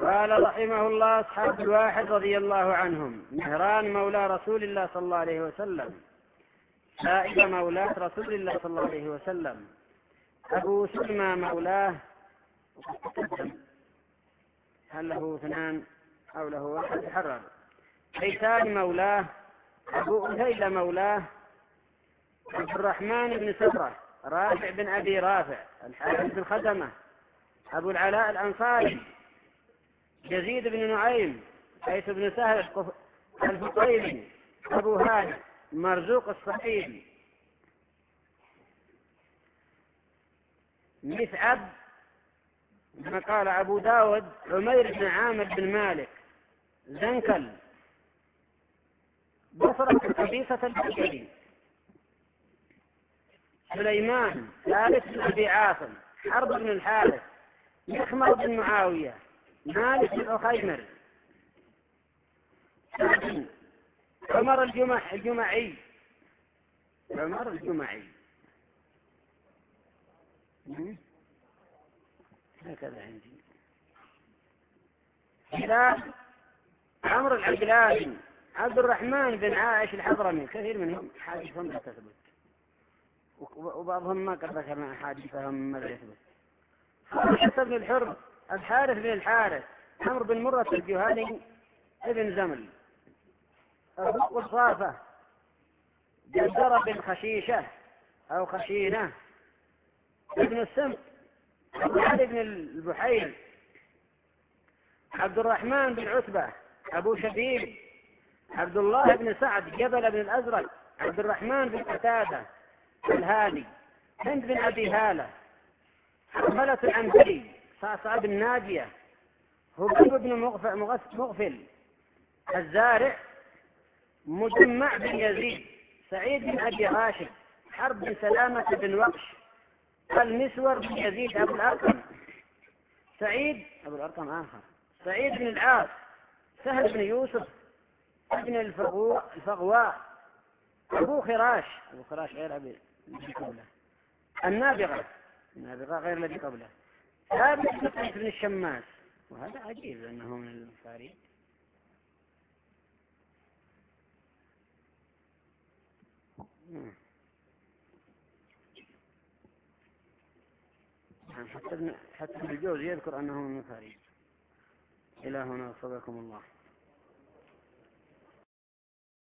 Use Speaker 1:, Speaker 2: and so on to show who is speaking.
Speaker 1: قال رحمه الله: أصحاب الواحد رضي الله عنهم: مهران مولى رسول الله صلى الله عليه وسلم، سائبة مولاة رسول الله صلى الله عليه وسلم، أبو سلمى مولاه. هل له اثنان أو له واحد؟ حرر. حيتان مولاه، أبو أثيل مولاه، عبد الرحمن بن سبرة، رافع بن أبي رافع، الحارث بن خزمة، أبو العلاء الأنصاري، يزيد بن نعيم، قيس بن سهل الفقيري، أبو هانئ، مرزوق الصحيبي، مسعد، كما قال أبو داود، عمير بن عامر بن مالك، زنكل، بصرة قبيصة البشري، سليمان، ثالث بن أبي عاصم، حرب بن الحارث، مخمر بن معاوية، مالك بن أخيمر، عمر الجمعي، عمر الجمعي، هكذا عندي. هلال، عمرو العجلاني، عبد الرحمن بن عائش الحضرمي. كثير منهم حادثهم لا تثبت، وبعضهم ما قد ذكرنا حادثهم ما لا يثبت. خالد بن الحر، الحارث بن الحارث، عمرو بن مرة الجهني ابن زمل، أبو الصافة، جندرة بن خشيشة أو خشينة، ابن السمت، علي بن البحير، عبد الرحمن بن عتبة، أبو شبيب، عبد الله بن سعد، جبل بن الأزرق، عبد الرحمن بن قتادة الهادي، هند بن أبي هالة، حرملة العنبري، صعصع بن ناجية، هبيب بن مغفل، الزارع، مجمع بن يزيد، سعيد بن أبي راشد، حرب بن سلامة بن وقش، المسور بن يزيد أبو الأرقم، سعيد أبو الأرقم آخر، سعيد بن العاص، سهل بن يوسف ابن الفغواء، أبو خراش غير أبي قبله، النابغة غير الذي قبله، ثابت بن قيس بن الشماس. وهذا عجيب لأنه من الفاري. حتى ابن الجوزي يذكر أنه من الفاري. إلى هنا وفقكم الله.